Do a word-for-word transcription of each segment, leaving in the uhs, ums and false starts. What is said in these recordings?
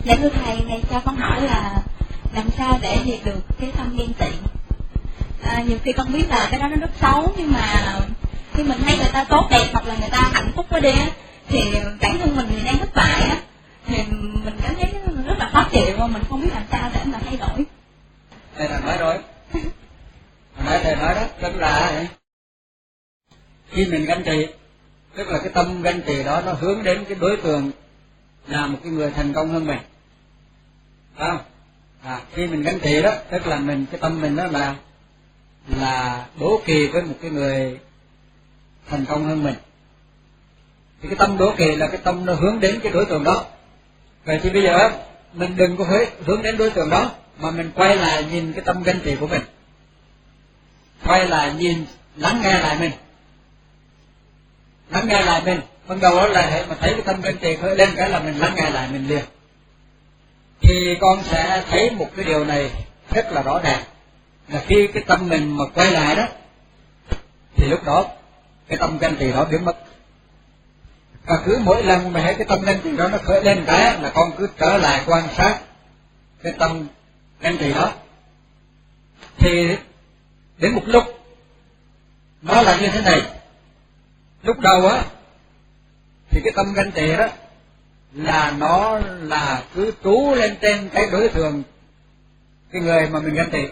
Dạ thưa thầy, thầy cho con hỏi là làm sao để diệt được cái tâm ghen tị? À, nhiều khi con biết là cái đó nó rất xấu, nhưng mà khi mình thấy người ta tốt đẹp hoặc là người ta hạnh phúc quá đi á, thì bản thân mình thì đang thất bại á, thì mình cảm thấy rất là khó chịu và mình không biết làm sao để mà thay đổi. Thầy đã nói rồi, nãy thầy nói đó, tức là khi mình ganh tị, tức là cái tâm ganh tị đó nó hướng đến cái đối tượng là một cái người thành công hơn mình, phải không? À, khi mình ganh tị đó, tức là mình cái tâm mình đó là là đố kỵ với một cái người thành công hơn mình. Thì cái tâm đố kỵ là cái tâm nó hướng đến cái đối tượng đó. Vậy thì bây giờ mình đừng có hướng đến đối tượng đó, mà mình quay lại nhìn cái tâm ganh tị của mình, quay lại nhìn, lắng nghe lại mình, lắng nghe lại mình. Ban đầu đó là hệ mà thấy cái tâm ganh tị khởi lên cái là mình lắng nghe lại mình liền, thì con sẽ thấy một cái điều này rất là rõ ràng, là khi cái tâm mình mà quay lại đó, thì lúc đó cái tâm ganh tị đó biến mất. Và cứ mỗi lần mà thấy cái tâm ganh tị đó nó khởi lên cái là con cứ trở lại quan sát cái tâm ganh tị đó, thì đến một lúc nó là như thế này. Lúc đầu á thì cái tâm ganh tị đó là nó là cứ trú lên trên cái đối tượng, cái người mà mình ganh tị.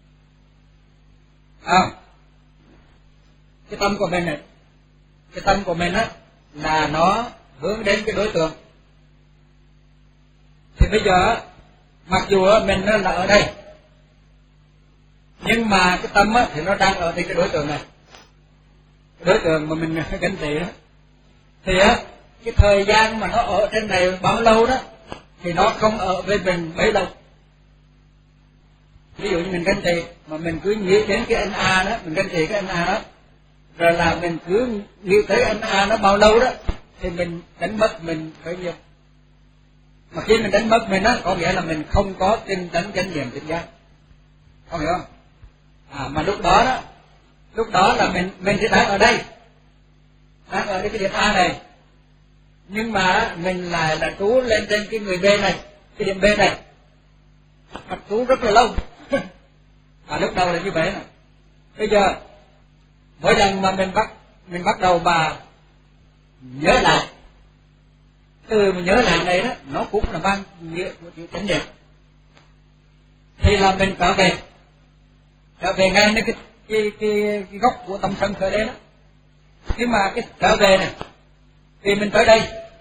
À, cái tâm của mình này, cái tâm của mình á là nó hướng đến cái đối tượng. Thì bây giờ mặc dù mình là ở đây, nhưng mà cái tâm á thì nó đang ở trên cái đối tượng này, cái đối tượng mà mình ganh tị đó. Thì á cái thời gian mà nó ở trên này bao lâu đó thì nó không ở với mình bấy lâu. Ví dụ như mình ganh tị mà mình cứ nghĩ đến cái anh A đó, mình ganh tị cái anh A đó, rồi là mình cứ nghĩ tới anh A nó bao lâu đó, thì mình đánh mất mình bấy nhiêu. Mà khi mình đánh mất mình á, có nghĩa là mình không có tinh tấn chánh niệm tỉnh giác, có hiểu không? À, mà lúc đó đó, lúc đó là mình mình thì đang ở đây, đang ở đây cái điểm A này, nhưng mà mình lại là trú lên trên cái người B này, cái điểm B này, mặt trú rất là lâu. À, lúc đầu là như vậy này. Bây giờ mỗi lần mà mình bắt mình bắt đầu mà nhớ lại, từ mình nhớ lại này đó, nó cũng là mang nghĩa của chữ chánh niệm, thì là mình trở về trở về ngay đến cái cái cái, cái gốc của tâm sân khởi đến đó. Nhưng mà cái trở về này, vì mình tới đây,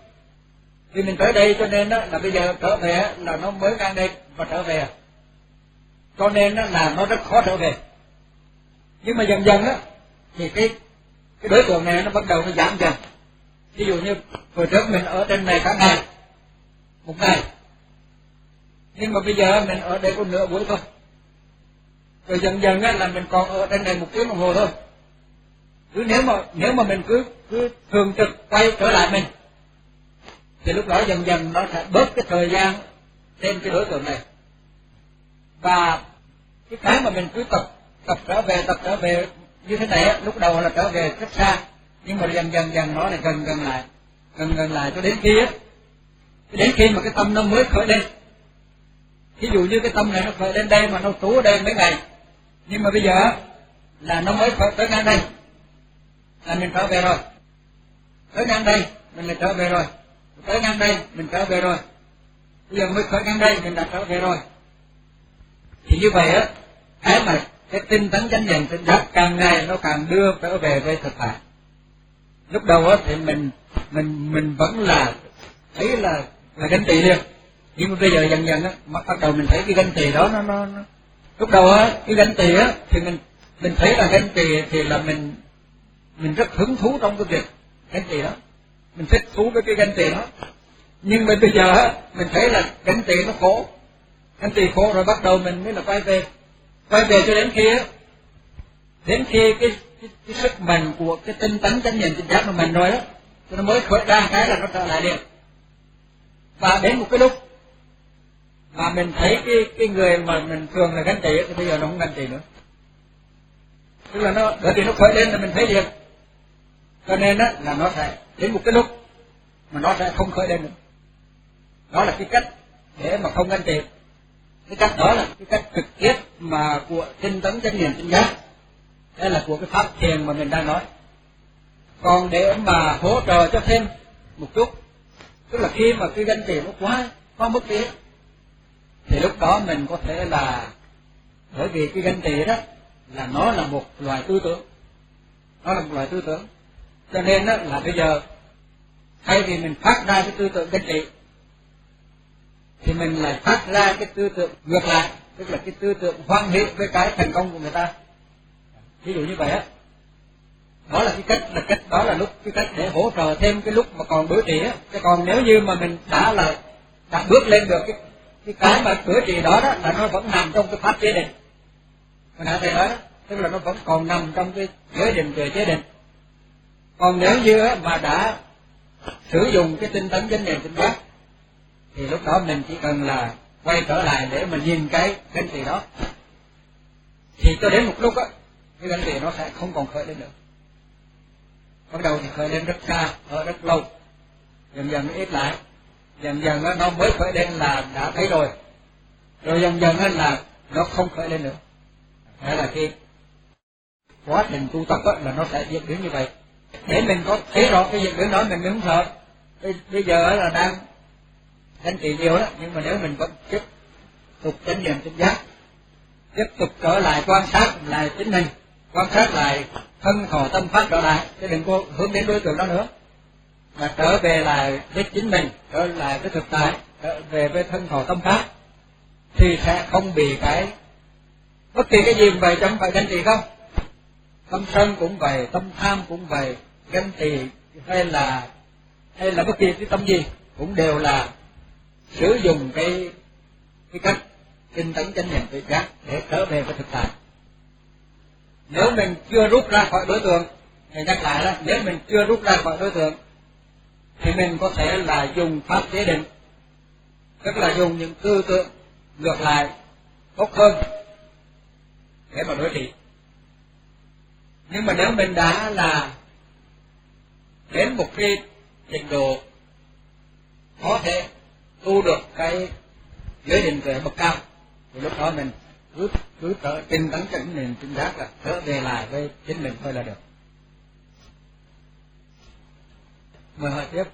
vì mình tới đây cho nên đó là bây giờ trở về là nó mới ngang đây và trở về, cho nên đó là nó rất khó trở về. Nhưng mà dần dần đó thì cái cái đối tượng này nó bắt đầu nó giảm dần. Ví dụ như hồi trước mình ở trên này cả ngày, một ngày, nhưng mà bây giờ mình ở đây có nửa buổi thôi, rồi dần dần á là mình còn ở trên này một tiếng đồng hồ thôi. Cứ nếu mà nếu mà mình cứ cứ thường trực quay trở lại mình, thì lúc đó dần dần nó sẽ bớt cái thời gian trên cái đối tượng này. Và cái cái mà mình cứ tập tập trở về tập trở về như thế này á, lúc đầu là trở về rất xa, nhưng mà dần dần dần nó lại gần gần lại, gần gần lại cho đến khi á, đến khi mà cái tâm nó mới khởi lên. Ví dụ như cái tâm này nó khởi lên đây mà nó trú ở đây mấy ngày, nhưng mà bây giờ là nó mới khởi tới ngang đây là mình trở về rồi, tới ngang đây mình lại trở về rồi, tới ngang đây mình trở về rồi, bây giờ mới khởi ngang đây mình đã trở về rồi. Thì như vậy á, cái mà cái tinh tấn chánh niệm tỉnh giác càng ngày nó càng đưa trở về với thực tại. Lúc đầu á thì mình mình mình vẫn là thấy là là ganh tị liền, nhưng mà bây giờ dần dần á bắt đầu mình thấy cái ganh tị đó nó nó, nó lúc đầu á cái ganh tị á thì mình mình thấy là ganh tị thì là mình mình rất hứng thú trong cái việc ganh tị đó, mình thích thú với cái ganh tị đó. Nhưng mà bây giờ á mình thấy là ganh tị nó khổ, ganh tị khổ rồi bắt đầu mình mới là quay về quay về cho đến khi á, đến khi cái, cái, cái sức mạnh của cái tinh tấn chánh niệm tỉnh giác của mình rồi á, nó mới khởi ra cái là nó trở lại liền. Và đến một cái lúc mà mình thấy cái cái người mà mình thường là ganh tị thì bây giờ nó không ganh tị nữa, tức là nó bởi vì nó khởi lên là mình thấy liền, cho nên á là nó sẽ đến một cái lúc mà nó sẽ không khởi lên nữa. Đó là cái cách để mà không ganh tị. Cái cách đó là cái cách trực tiếp mà của tinh tấn chánh niệm tỉnh giác. Đây là của cái pháp thiền mà mình đang nói. Còn để mà hỗ trợ cho thêm một chút, tức là khi mà cái ganh tị nó quá quá mức đi, thì lúc đó mình có thể là, bởi vì cái ganh tị đó là nó là một loại tư tưởng, nó là một loại tư tưởng, cho nên đó là bây giờ thay vì mình phát ra cái tư tưởng ganh tị thì mình lại phát ra cái tư tưởng ngược lại, tức là cái tư tưởng hoan hỷ với cái thành công của người ta. Ví dụ như vậy á, đó là cái cách, là cách đó là lúc cái cách để hỗ trợ thêm cái lúc mà còn bữa trì á. Chứ còn nếu như mà mình đã là đã bước lên được cái cái cái mà bữa trì đó đó là nó vẫn nằm trong cái pháp chế định. Mình đã thấy nói đó, tức là nó vẫn còn nằm trong cái giới định về chế định. Còn nếu như mà đã sử dụng cái tinh tấn chánh niệm tỉnh giác thì lúc đó mình chỉ cần là quay trở lại để mà nhìn cái ganh tị đó, thì cho đến một lúc á cái ganh tị nó sẽ không còn khởi lên nữa. Bắt đầu thì khởi lên rất xa, ở rất lâu, dần dần nó ít lại, dần dần nó mới khởi lên là đã thấy rồi, rồi dần dần là nó không khởi lên nữa. Thế là khi quá trình tu tập á, là nó sẽ diễn biến như vậy. Để mình có thấy rõ cái diễn biến đó mình mới không sợ. Bây giờ là đang ganh tị nhiều đó, nhưng mà nếu mình vẫn tiếp tục chánh niệm tỉnh giác, tiếp tục trở lại quan sát lại chính mình, quan sát lại thân khẩu tâm pháp trở lại, chứ đừng có hướng đến đối tượng đó nữa, mà trở về lại với chính mình, trở lại với thực tại, trở về với thân khẩu tâm pháp, thì sẽ không bị cái bất kỳ cái gì cũng vậy, chẳng phải ganh tị không. Tâm sân cũng vậy, tâm tham cũng vậy, ganh tị hay là hay là bất kỳ cái tâm gì cũng đều là sử dụng cái cái cách tinh tấn chánh niệm tỉnh giác để trở về với thực tại. Nếu mình chưa rút ra khỏi đối tượng, thì nhắc lại đó, nếu mình chưa rút ra khỏi đối tượng thì mình có thể là dùng pháp chế định, tức là dùng những tư tưởng ngược lại tốt hơn để mà đối trị. Nhưng mà nếu mình đã là đến một cái trình độ có thể tu được cái giới định tuệ bậc cao, thì lúc đó mình cứ cứ trở tinh tấn chánh niệm tỉnh giác là trở về lại với chính mình thôi là được. Mời hỏi tiếp.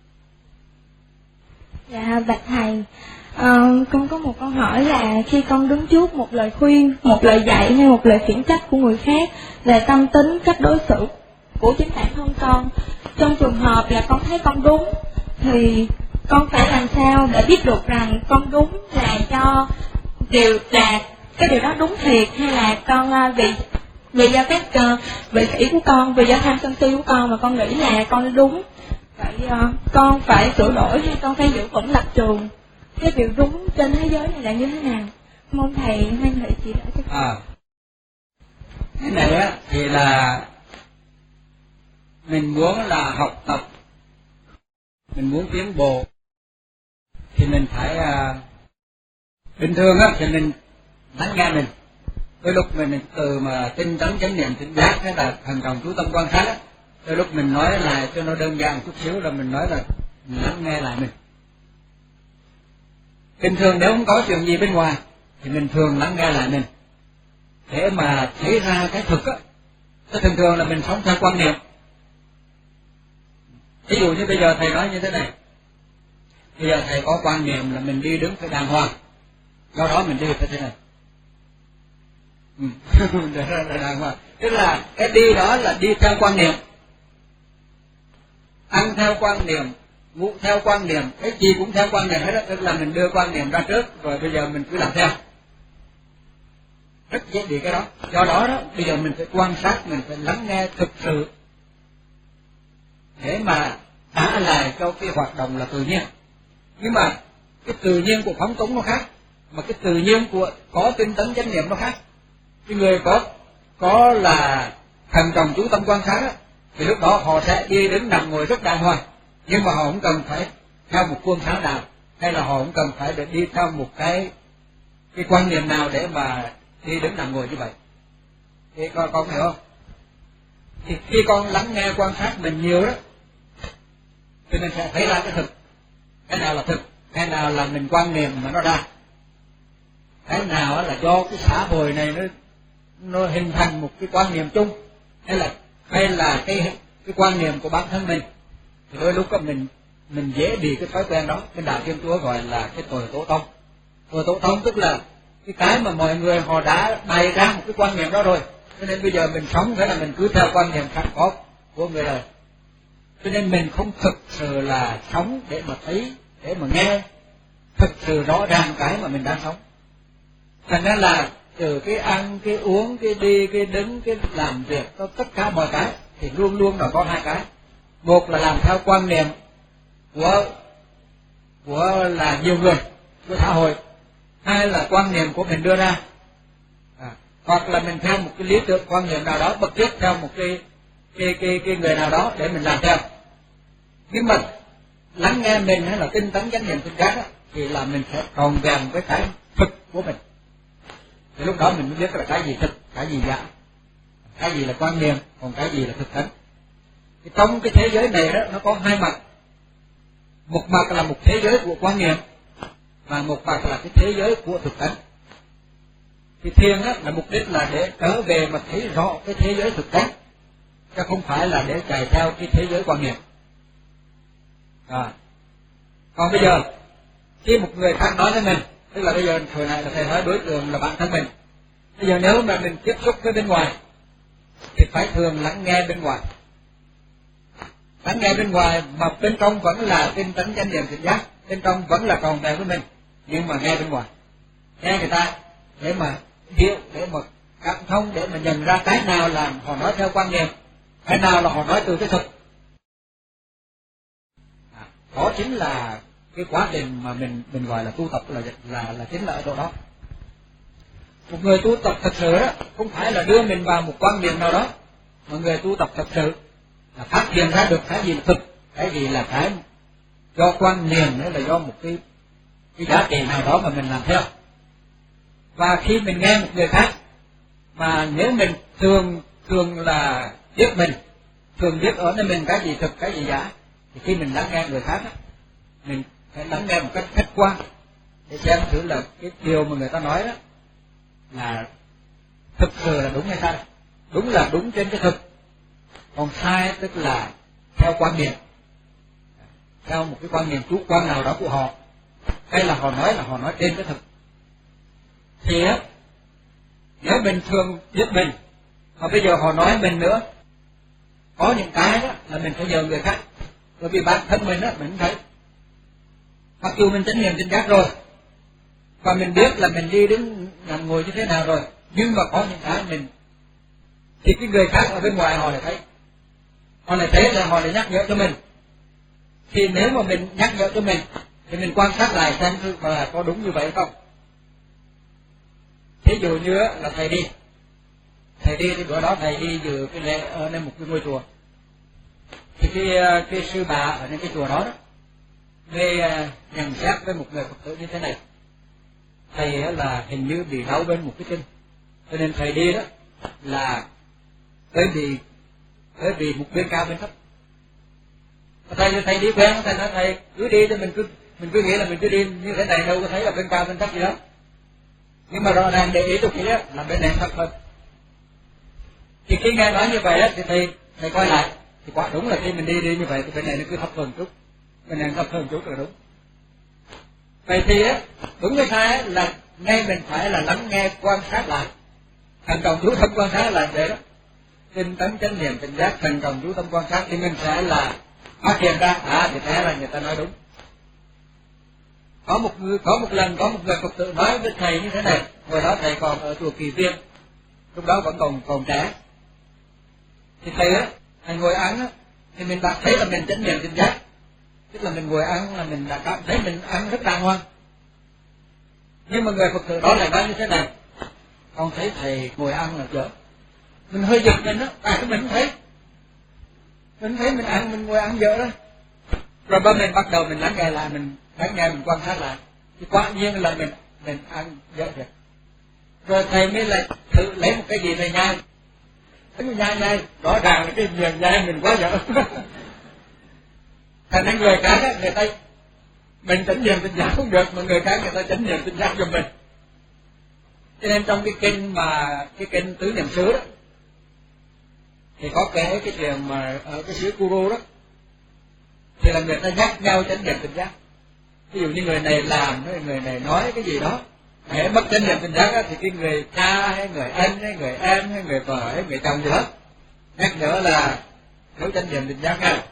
Dạ bạch thầy, à, con có một câu hỏi là khi con đứng trước một lời khuyên, một lời dạy hay một lời khiển trách của người khác về tâm tính, cách đối xử của chính bản thân con, trong trường hợp là con thấy con đúng thì con phải làm sao để biết được rằng con đúng là do điều là cái điều đó đúng thiệt, hay là con uh, vì vì do các uh, vị kỷ của con, vì do tham sân si của con mà con nghĩ là con đúng, vậy uh, con phải sửa đổi hay con phải giữ vững lập trường, cái điều đúng trên thế giới này là như thế nào? Mong thầy hoan hỷ chỉ đỡ cho con. À, cái này á thì là mình muốn là học tập, mình muốn tiến bộ thì mình phải uh, bình thường á thì mình lắng nghe mình. Đôi lúc mình từ mà tinh tấn chánh niệm tỉnh giác hay là thần trọng chú tâm quan sát á, đôi lúc mình nói lại cho nó đơn giản chút xíu là mình nói là mình lắng nghe lại mình. Bình thường nếu không có chuyện gì bên ngoài thì mình thường lắng nghe lại mình để mà thấy ra cái thực á. Thế thường thường là mình sống theo quan niệm. Ví dụ như bây giờ thầy nói như thế này, bây giờ thầy có quan niệm là mình đi đứng phải đàng hoàng, do đó mình đi phải thế này. Ừ. Là đàng hoàng, tức là cái đi đó là đi theo quan niệm, ăn theo quan niệm, ngủ theo quan niệm, cái gì cũng theo quan niệm hết đó, tức là mình đưa quan niệm ra trước rồi bây giờ mình cứ làm theo, rất dễ bị cái đó. Do đó đó bây giờ mình phải quan sát, mình phải lắng nghe thực sự để mà trả lại cho cái hoạt động là tự nhiên. Nhưng mà cái tự nhiên của phóng túng nó khác, mà cái tự nhiên của có tinh tấn chánh niệm nó khác. Cái người có có là thần trọng chú tâm quan sát á, thì lúc đó họ sẽ đi đứng nằm ngồi rất đàng hoàng, nhưng mà họ không cần phải theo một khuôn sáng nào, hay là họ không cần phải để đi theo một cái cái quan niệm nào để mà đi đứng nằm ngồi như vậy. Thì con con hiểu không? Thì khi con lắng nghe quan sát mình nhiều đó, thì mình sẽ thấy ra cái thực, cái nào là thực, cái nào là mình quan niệm mà nó ra, cái nào là do cái xã hội này nó nó hình thành một cái quan niệm chung, hay là hay là cái cái quan niệm của bản thân mình, thì đôi lúc đó mình mình dễ bị cái thói quen đó. Bên đạo Thiên Chúa gọi là cái tội tổ tông. Tội tổ tông tức là cái cái mà mọi người họ đã bày ra một cái quan niệm đó rồi, cho nên bây giờ mình sống thế là mình cứ theo quan niệm khác có của người đời, cho nên mình không thực sự là sống để mà thấy, để mà nghe thực sự rõ ràng cái mà mình đang sống. Thành ra là từ cái ăn, cái uống, cái đi, cái đứng, cái làm việc, tất cả mọi cái thì luôn luôn là có hai cái. Một là làm theo quan niệm của của là nhiều người, của xã hội. Hai là quan niệm của mình đưa ra. À, hoặc là mình theo một cái lý tưởng quan niệm nào đó, bậc trước theo một cái cái cái cái người nào đó để mình làm theo. Nhưng mà lắng nghe mình hay là tinh tấn chánh niệm tinh giác thì là mình sẽ tròn vẹn với cái thực của mình. Thì lúc đó mình mới biết là cái gì thực, cái gì giả, cái gì là quan niệm, còn cái gì là thực tánh. Thì trong cái thế giới này đó nó có hai mặt. Một mặt là một thế giới của quan niệm, và một mặt là cái thế giới của thực tánh. Thì thiền á là mục đích là để trở về mà thấy rõ cái thế giới thực tánh, chứ không phải là để chạy theo cái thế giới quan niệm. À. Còn bây giờ khi một người khác nói với mình, tức là bây giờ thời này là thầy nói đối tượng là bản thân mình. Bây giờ nếu mà mình tiếp xúc với bên ngoài thì phải thường lắng nghe bên ngoài. Lắng nghe bên ngoài mà bên trong vẫn là tinh tấn chánh niệm tỉnh giác, bên trong vẫn là tròn vẹn với mình, nhưng mà nghe bên ngoài, nghe người ta để mà hiểu, để mà cảm thông, để mà nhận ra cái nào là họ nói theo quan niệm, cái nào là họ nói từ cái thực. À, đó chính là cái quá trình mà mình mình gọi là tu tập, là là là chính là ở chỗ đó. Một người tu tập thật sự đó không phải là đưa mình vào một quan niệm nào đó, mà người tu tập thật sự là phát hiện ra được cái gì là thực, cái gì là cái do quan niệm, hay là do một cái cái giá trị nào đó mà mình làm theo. Và khi mình nghe một người khác, mà nếu mình thường thường là biết mình, thường biết ở nơi mình cái gì thực, cái gì giả, thì khi mình lắng nghe người khác đó, mình phải lắng nghe một cách khách quan để xem thử là cái điều mà người ta nói đó là thực sự là đúng hay sai. Đúng là đúng trên cái thực, còn sai tức là theo quan niệm, theo một cái quan niệm chủ quan nào đó của họ, hay là họ nói là họ nói trên cái thực. Thì á, nếu mình thường biết mình, mà bây giờ họ nói mình nữa, có những cái đó là mình phải nhờ người khác, bởi vì bản thân mình á mình không thấy. Mặc dù mình chánh niệm tỉnh giác rồi, và mình biết là mình đi đứng nằm ngồi như thế nào rồi, nhưng mà có những cái mình thì cái người khác ở bên ngoài họ lại thấy, họ lại thấy là họ lại nhắc nhở cho mình. Thì nếu mà mình nhắc nhở cho mình thì mình quan sát lại xem thử là có đúng như vậy không. Ví dụ như là thầy đi, thầy đi thì bữa đó thầy đi dự cái lễ ở nơi một cái ngôi chùa, thì cái cái sư bà ở nơi cái chùa đó, đó nghe nhận xét với một người Phật tử như thế này: thầy là hình như bị đau bên một cái chân, cho nên thầy đi đó là tới bị tới bị một bên cao bên thấp. Thầy thầy đi quen, thầy nói thầy cứ đi cho mình cứ mình cứ nghĩ là mình cứ đi như thế này, đâu có thấy là bên cao bên thấp gì đó. Nhưng mà rõ ràng để ý tôi nghĩ là bên này thấp hơn. Thì khi nghe nói như vậy á, thì thầy thầy quay lại, thì quả đúng là khi mình đi đi như vậy thì bên này nó cứ thấp hơn chút, bên này thấp hơn chút là đúng. Vậy thì á, đúng hay sai á, là ngay mình phải là lắng nghe quan sát lại, thành trọng chú tâm quan sát lại vậy đó. Tinh tấn chánh niệm tỉnh giác, thành trọng chú tâm quan sát thì mình sẽ là phát hiện ra à thì thế là người ta nói đúng. Có một người, có một lần có một người Phật tử nói với thầy như thế này, hồi đó thầy còn ở chùa Kỳ Viên, lúc đó vẫn còn còn trẻ. Thì thầy á, thầy ngồi ăn á, thì mình đã thấy là mình chánh niệm tỉnh giác, tức là mình ngồi ăn là mình đã cảm thấy mình ăn rất đàng hoàng. Nhưng mà người Phật tử đó lại nói như thế này: con thấy thầy ngồi ăn là dở. Mình hơi giật mình á, tại sao mình không thấy? Mình thấy mình ăn, mình ngồi ăn dở đó. Rồi ba mình bắt đầu mình lắng nghe lại, mình lắng nghe, mình quan sát lại, thì quả nhiên là mình mình ăn dở thiệt. Rồi thầy mới lại thử lấy một cái gì thầy nhai, cái nhai nhai, rõ ràng là cái miệng nhai mình quá dở. Thành những người khác á, người ta mình chánh niệm tỉnh giác không được mà người khác người ta chánh niệm tỉnh giác cho mình. Cho nên trong cái kinh mà cái kinh Tứ Niệm xứ đó thì có kể cái chuyện mà ở cái xứ Kuru đó thì là người ta nhắc nhau chánh niệm tỉnh giác. Ví dụ như người này làm, người này nói cái gì đó, hễ mất chánh niệm tỉnh giác đó, thì cái người cha hay người anh hay người em hay người vợ hay người chồng gì đó nhắc nhở là thiếu chánh niệm tỉnh giác nha.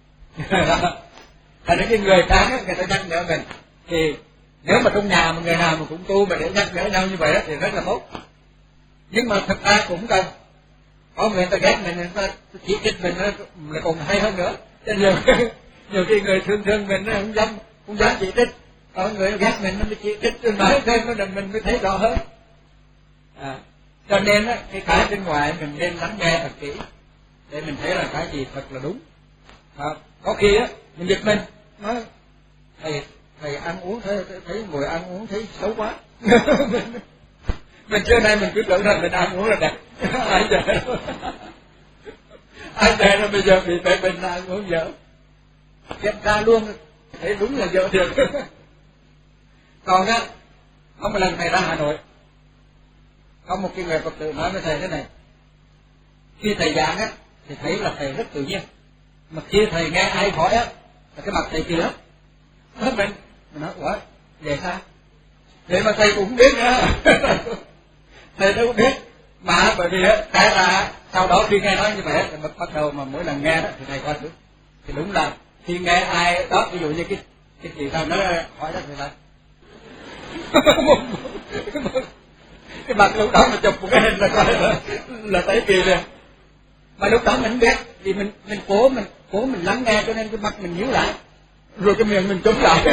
Thành ra cái người khác á, người ta nhắc nhở mình, thì nếu mà trong nhà mà người nào mà cũng tu mà để nhắc nhở nhau như vậy đó, thì rất là tốt. Nhưng mà thực ra cũng cần có người ta ghét mình, người ta chỉ trích mình là còn hay hơn nữa. Cho nhiều nhiều khi người thương thương mình nó không dám không dám chỉ trích, có người ghét mình nó mới chỉ trích, rồi nói thêm nó mình mới thấy rõ hơn. À, cho nên á, cái cái bên ngoài mình nên lắng nghe thật kỹ để mình thấy là cái gì thật là đúng. À, có khi á mình giật mình nói thầy thầy ăn uống thấy thấy ngồi ăn uống thấy xấu quá. mình, mình xưa nay mình cứ tưởng rằng mình ăn uống là đẹp. Ai giờ ai giờ là bây giờ bị bệnh bệnh ăn uống dở, kiểm tra luôn thấy đúng là dở thiệt. Còn á có một lần thầy ra Hà Nội, có một cái người Phật tử nói với thầy thế này: khi thầy giảng á thì thấy là thầy rất tự nhiên, mà khi thầy nghe ai hỏi á là cái mặt thầy kỳ lắm. Mình mình nói ủa vậy sao? Vậy mà thầy cũng biết nữa. Thầy đâu có biết mà bởi vì cái là sau đó khi nghe nói như vậy thì bắt đầu mà mỗi lần nghe đó thì thầy coi thử thì đúng là khi nghe ai đó, ví dụ như cái cái chị thầy nói hỏi đó thì là cái mặt lúc đó mà chụp một cái hình là coi là, là thấy kỳ liền. Mà lúc đó mình biết vì mình mình cố mình cố mình lắng nghe cho nên cái mặt mình nhíu lại, rồi cái miệng mình chống lại.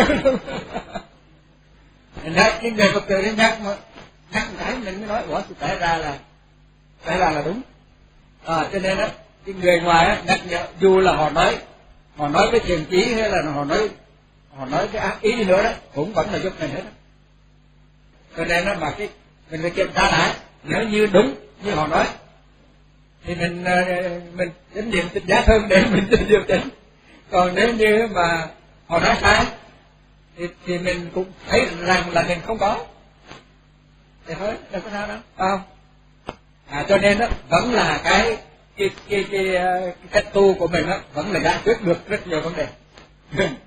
Mình nói cái người Phật tử đi nhắc mà nhắc một cái mình mới nói ủa thì tại ra là tại ra là đúng. À, cho nên á cái người ngoài á nhắc nhở dù là họ nói họ nói cái thiền chí hay là họ nói họ nói cái ác ý đi nữa đó cũng vẫn là giúp mình hết đó. Cho nên đó mà cái mình phải kiểm tra lại, nếu như đúng như họ nói thì mình mình chánh niệm tỉnh giác hơn để mình điều chỉnh. Còn nếu như mà họ nói sai thì, thì mình cũng thấy rằng là mình không có thì thôi đâu có sao đâu, phải không? À, cho nên đó vẫn là cái cái cái cái, cái, cái cách tu của mình đó vẫn là giải quyết được rất nhiều vấn đề.